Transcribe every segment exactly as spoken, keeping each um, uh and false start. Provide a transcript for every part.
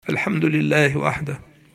الحمد لله وحده،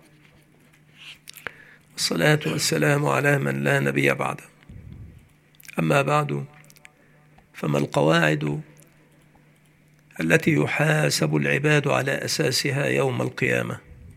والصلاة والسلام على من لا نبي بعده. أما بعد، فما القواعد التي يحاسب العباد على أساسها يوم القيامة؟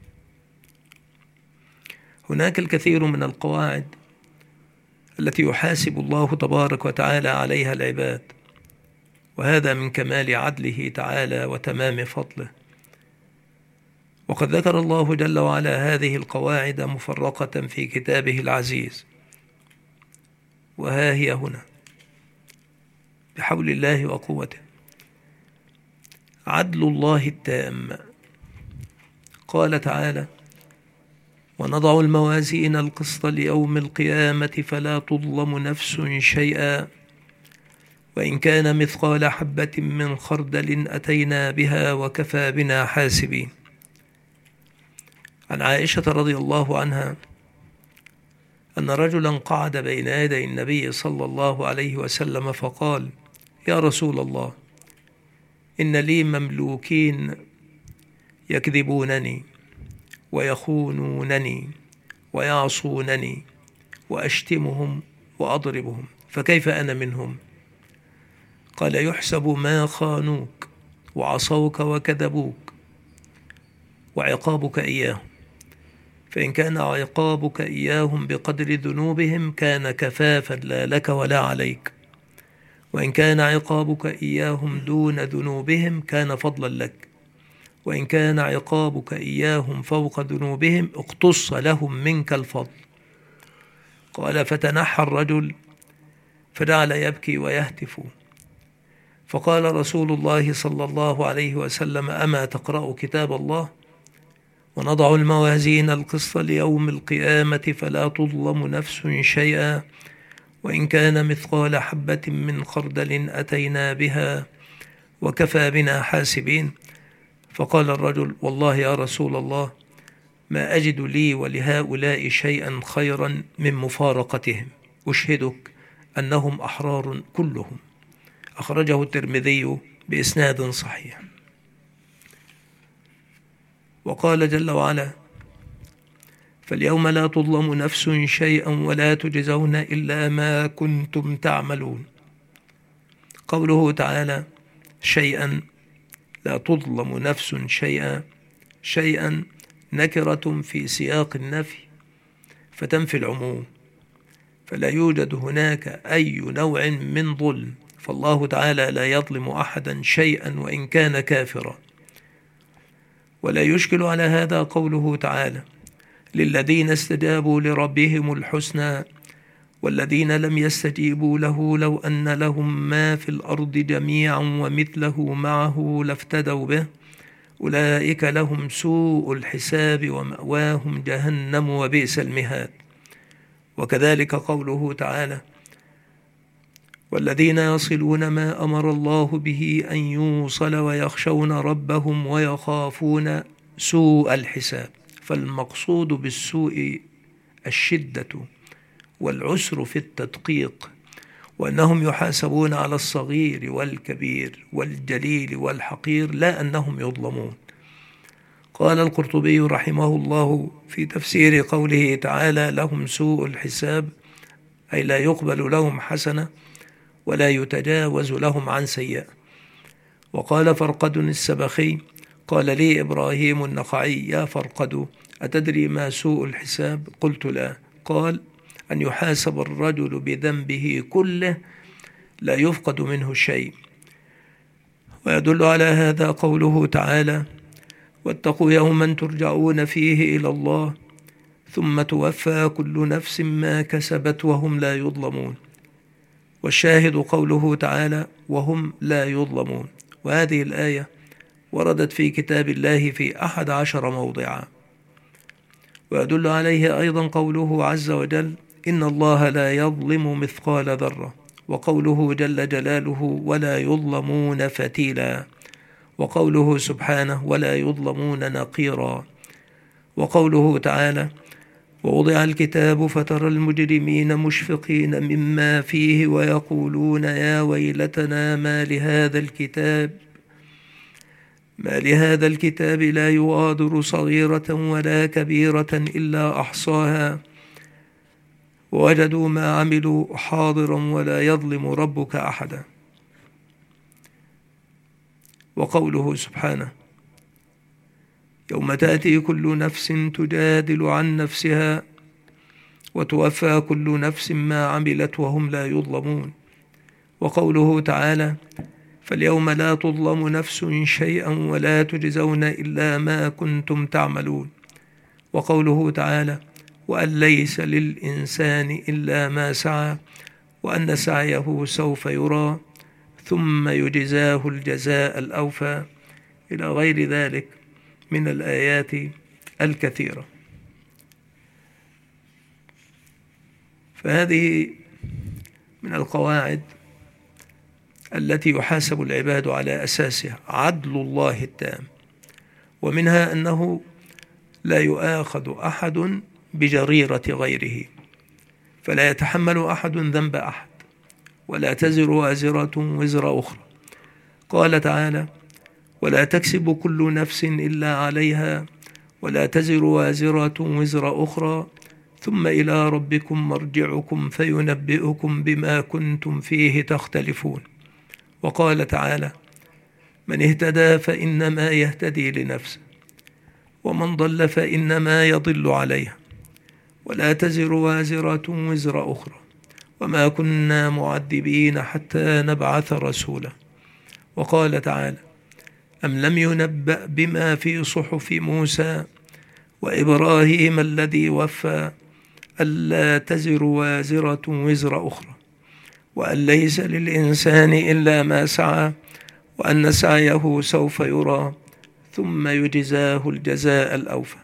هناك الكثير من القواعد التي يحاسب الله تبارك وتعالى عليها العباد، وهذا من كمال عدله تعالى وتمام فضله. وقد ذكر الله جل وعلا هذه القواعد مفرقة في كتابه العزيز، وها هي هنا بحول الله وقوته. عدل الله التام. قال تعالى: ونضع الموازين القسط ليوم القيامة فلا تظلم نفس شيئا وإن كان مثقال حبة من خردل أتينا بها وكفى بنا حاسبين. عن عائشة رضي الله عنها أن رجلا قعد بين يدي النبي صلى الله عليه وسلم فقال: يا رسول الله، إن لي مملوكين يكذبونني ويخونونني ويعصونني وأشتمهم وأضربهم، فكيف أنا منهم؟ قال: يحسب ما خانوك وعصوك وكذبوك وعقابك إياهم، فإن كان عقابك إياهم بقدر ذنوبهم كان كفافا لا لك ولا عليك، وإن كان عقابك إياهم دون ذنوبهم كان فضلا لك، وإن كان عقابك إياهم فوق ذنوبهم اقتص لهم منك الفضل. قال: فتنحى الرجل فجعل يبكي ويهتف، فقال رسول الله صلى الله عليه وسلم: أما تقرأ كتاب الله؟ ونضع الموازين القسط ليوم القيامة فلا تظلم نفس شيئا وإن كان مثقال حبة من خردل أتينا بها وكفى بنا حاسبين. فقال الرجل: والله يا رسول الله ما أجد لي ولهؤلاء شيئا خيرا من مفارقتهم، أشهدك أنهم أحرار كلهم. أخرجه الترمذي بإسناد صحيح. وقال جل وعلا: فاليوم لا تظلم نفس شيئا ولا تجزون إلا ما كنتم تعملون. قوله تعالى شيئا لا تظلم نفس شيئا، شيئا نكرة في سياق النفي فتنفي العموم، فلا يوجد هناك أي نوع من ظلم، فالله تعالى لا يظلم أحدا شيئا وإن كان كافرا. ولا يشكل على هذا قوله تعالى: للذين استجابوا لربهم الحسنى والذين لم يستجيبوا له لو أن لهم ما في الأرض جميعا ومثله معه لافتدوا به أولئك لهم سوء الحساب ومأواهم جهنم وبئس المهاد. وكذلك قوله تعالى: والذين يصلون ما أمر الله به أن يوصل ويخشون ربهم ويخافون سوء الحساب. فالمقصود بالسوء الشدة والعسر في التدقيق، وأنهم يحاسبون على الصغير والكبير والجليل والحقير، لا أنهم يظلمون. قال القرطبي رحمه الله في تفسير قوله تعالى: لهم سوء الحساب، أي لا يقبل لهم حسنة ولا يتجاوز لهم عن سيئة. وقال فرقد السبخي: قال لي إبراهيم النخعي: يا فرقد، أتدري ما سوء الحساب؟ قلت لا. قال: أن يحاسب الرجل بذنبه كله لا يفقد منه شيء. ويدل على هذا قوله تعالى: واتقوا يوما ترجعون فيه إلى الله ثم توفى كل نفس ما كسبت وهم لا يظلمون. والشاهد قوله تعالى: وهم لا يظلمون. وهذه الآية وردت في كتاب الله في أحد عشر موضعا. ويدل عليه أيضا قوله عز وجل: إن الله لا يظلم مثقال ذرة، وقوله جل جلاله: ولا يظلمون فتيلا، وقوله سبحانه: ولا يظلمون نقيرا، وقوله تعالى: ووضع الكتاب فترى المجرمين مشفقين مما فيه ويقولون يا ويلتنا ما لهذا الكتاب ما لهذا الكتاب لا يغادر صغيرة ولا كبيرة إلا أحصاها ووجدوا ما عملوا حاضرا ولا يظلم ربك أحدا. وقوله سبحانه: يوم تأتي كل نفس تجادل عن نفسها وتوفى كل نفس ما عملت وهم لا يظلمون. وقوله تعالى: فاليوم لا تظلم نفس شيئا ولا تجزون إلا ما كنتم تعملون. وقوله تعالى: وأن ليس للإنسان إلا ما سعى وأن سعيه سوف يرى ثم يجزاه الجزاء الأوفى، إلى غير ذلك من الآيات الكثيرة. فهذه من القواعد التي يحاسب العباد على أساسها عدل الله التام، ومنها أنه لا يؤاخذ أحد بجريرة غيره، فلا يتحمل أحد ذنب أحد، ولا تزر وازرة وزر أخرى. قال تعالى: ولا تكسب كل نفس إلا عليها ولا تزر وازرة وزر أخرى ثم إلى ربكم مرجعكم فينبئكم بما كنتم فيه تختلفون. وقال تعالى: من اهتدى فإنما يهتدي لنفسه ومن ضل فإنما يضل عليها ولا تزر وازرة وزر أخرى وما كنا معذبين حتى نبعث رسولا. وقال تعالى: أم لم ينبأ بما في صحف موسى وإبراهيم الذي وفى ألا تزر وازرة وزر أخرى وأن ليس للإنسان إلا ما سعى وأن سعيه سوف يرى ثم يجزاه الجزاء الأوفى.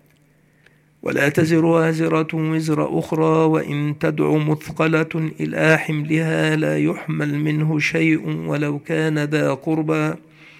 ولا تزر وازرة وزر أخرى وإن تدع مثقلة إلى حملها لا يحمل منه شيء ولو كان ذا قربى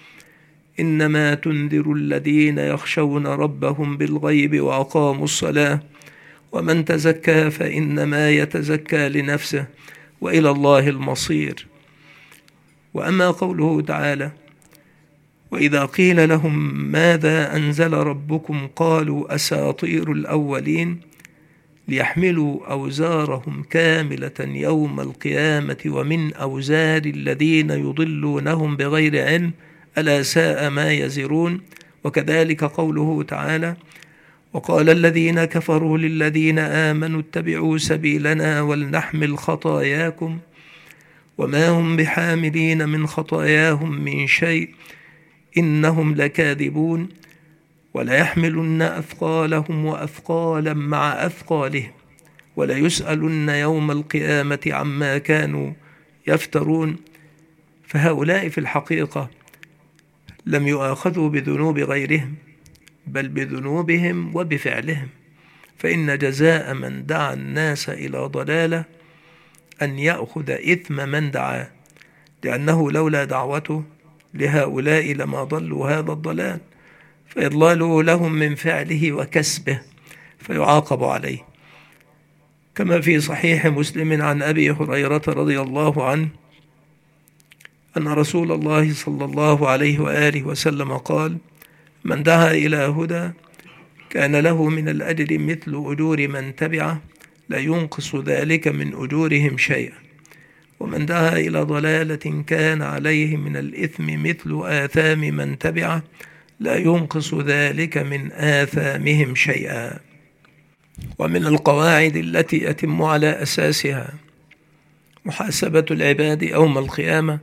إنما تنذر الذين يخشون ربهم بالغيب وأقاموا الصلاة ومن تزكى فإنما يتزكى لنفسه وإلى الله المصير. وأما قوله تعالى: وإذا قيل لهم ماذا أنزل ربكم قالوا أساطير الأولين ليحملوا أوزارهم كاملة يوم القيامة ومن أوزار الذين يضلونهم بغير علم ألا ساء ما يزرون. وكذلك قوله تعالى: وقال الذين كفروا للذين آمنوا اتبعوا سبيلنا ولنحمل خطاياكم وما هم بحاملين من خطاياهم من شيء إنهم لكاذبون وليحملن أثقالهم وأثقالا مع أثقالهم وليسألن يوم القيامة عما كانوا يفترون. فهؤلاء في الحقيقة لم يؤاخذوا بذنوب غيرهم بل بذنوبهم وبفعلهم، فإن جزاء من دعا الناس إلى ضلالة أن يأخذ إثم من دعاه، لأنه لولا دعوته لهؤلاء لما ضلوا هذا الضلال، فإضلاله لهم من فعله وكسبه فيعاقب عليه. كما في صحيح مسلم عن أبي هريرة رضي الله عنه أن رسول الله صلى الله عليه وآله وسلم قال: من دعا إلى هدى كان له من الأجر مثل أجور من تبعه لا ينقص ذلك من أجورهم شيئا، ومن دعا إلى ضلالة كان عليه من الإثم مثل آثام من تبعه لا ينقص ذلك من آثامهم شيئا. ومن القواعد التي يتم على أساسها محاسبة العباد يوم القيامة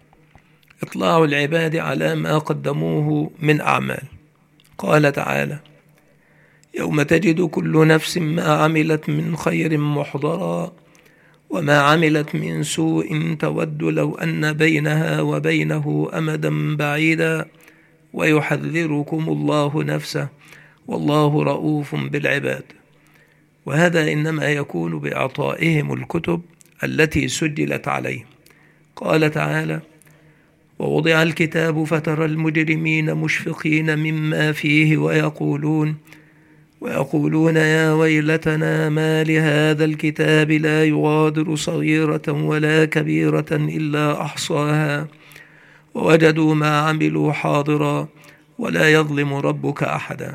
إطلاع العباد على ما قدموه من أعمال. قال تعالى: يوم تجد كل نفس ما عملت من خير محضرا وما عملت من سوء تود لو أن بينها وبينه أمدا بعيدا ويحذركم الله نفسه والله رؤوف بالعباد. وهذا إنما يكون بإعطائهم الكتب التي سجلت عليهم. قال تعالى: ووضع الكتاب فترى المجرمين مشفقين مما فيه ويقولون ويقولون يا ويلتنا ما لهذا الكتاب لا يغادر صغيرة ولا كبيرة إلا أحصاها ووجدوا ما عملوا حاضرا ولا يظلم ربك أحدا.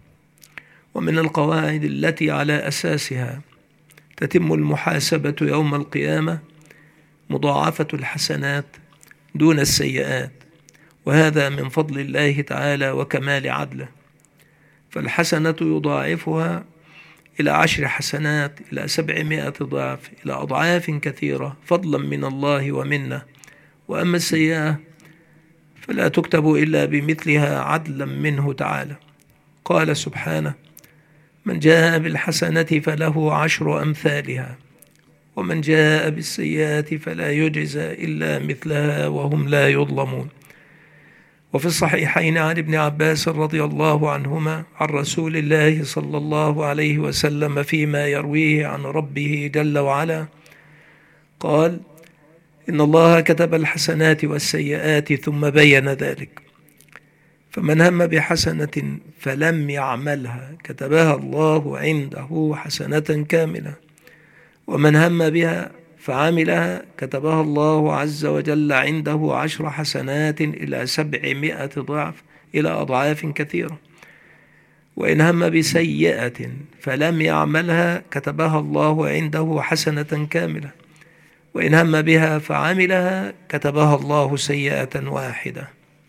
ومن القواعد التي على أساسها تتم المحاسبة يوم القيامة مضاعفة الحسنات دون السيئات، وهذا من فضل الله تعالى وكمال عدله، فالحسنة يضاعفها إلى عشر حسنات، إلى سبعمائة ضعف، إلى أضعاف كثيرة فضلا من الله ومنه. وأما السيئة فلا تكتب إلا بمثلها عدلا منه تعالى. قال سبحانه: من جاء بالحسنة فله عشر أمثالها ومن جاء بالسيئات فلا يجزى إلا مثلها وهم لا يظلمون. وفي الصحيحين عن ابن عباس رضي الله عنهما عن رسول الله صلى الله عليه وسلم فيما يرويه عن ربه جل وعلا قال: إن الله كتب الحسنات والسيئات ثم بين ذلك، فمن هم بحسنة فلم يعملها كتبها الله عنده حسنة كاملة، ومن هم بها فعملها كتبها الله عز وجل عنده عشر حسنات إلى سبعمائة ضعف، إلى أضعاف كثيرة. وإن هم بسيئة فلم يعملها كتبها الله عنده حسنة كاملة، وإن هم بها فعملها كتبها الله سيئة واحدة.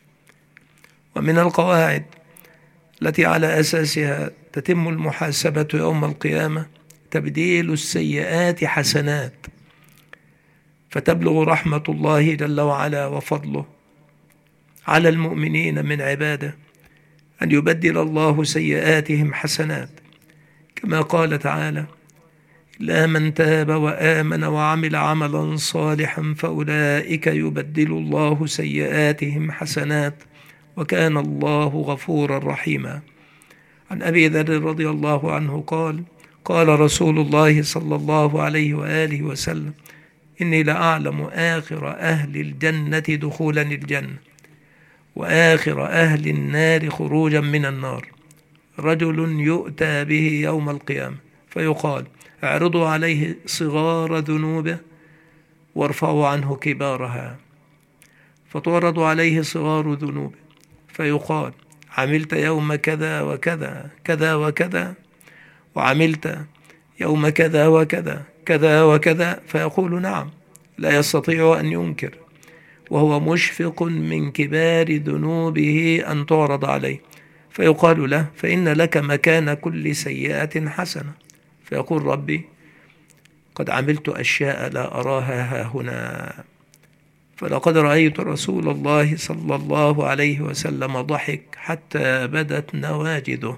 ومن القواعد التي على أساسها تتم المحاسبة يوم القيامة تبديل السيئات حسنات، فتبلغ رحمة الله جل وعلا وفضله على المؤمنين من عباده أن يبدل الله سيئاتهم حسنات، كما قال تعالى: إلا من تاب وآمن وعمل عملا صالحا فأولئك يبدل الله سيئاتهم حسنات وكان الله غفورا رحيما. عن أبي ذر رضي الله عنه قال: قال رسول الله صلى الله عليه وآله وسلم: إني لأعلم آخر أهل الجنة دخولا الجنة وآخر أهل النار خروجا من النار، رجل يؤتى به يوم القيامة فيقال: اعرضوا عليه صغار ذنوبه وارفعوا عنه كبارها، فتعرض عليه صغار ذنوبه فيقال: عملت يوم كذا وكذا كذا وكذا، وعملت يوم كذا وكذا كذا وكذا، فيقول: نعم، لا يستطيع أن ينكر، وهو مشفق من كبار ذنوبه أن تعرض عليه، فيقال له: فإن لك مكان كل سيئة حسنة، فيقول: ربي قد عملت أشياء لا أراها هاهنا. فلقد رأيت رسول الله صلى الله عليه وسلم ضحك حتى بدت نواجذه،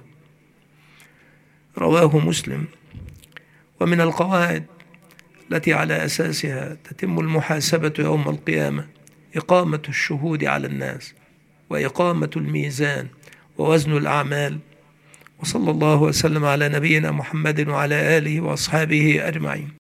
رواه مسلم. ومن القواعد التي على أساسها تتم المحاسبة يوم القيامة إقامة الشهود على الناس، وإقامة الميزان، ووزن الأعمال. وصلى الله وسلم على نبينا محمد وعلى آله وأصحابه أجمعين.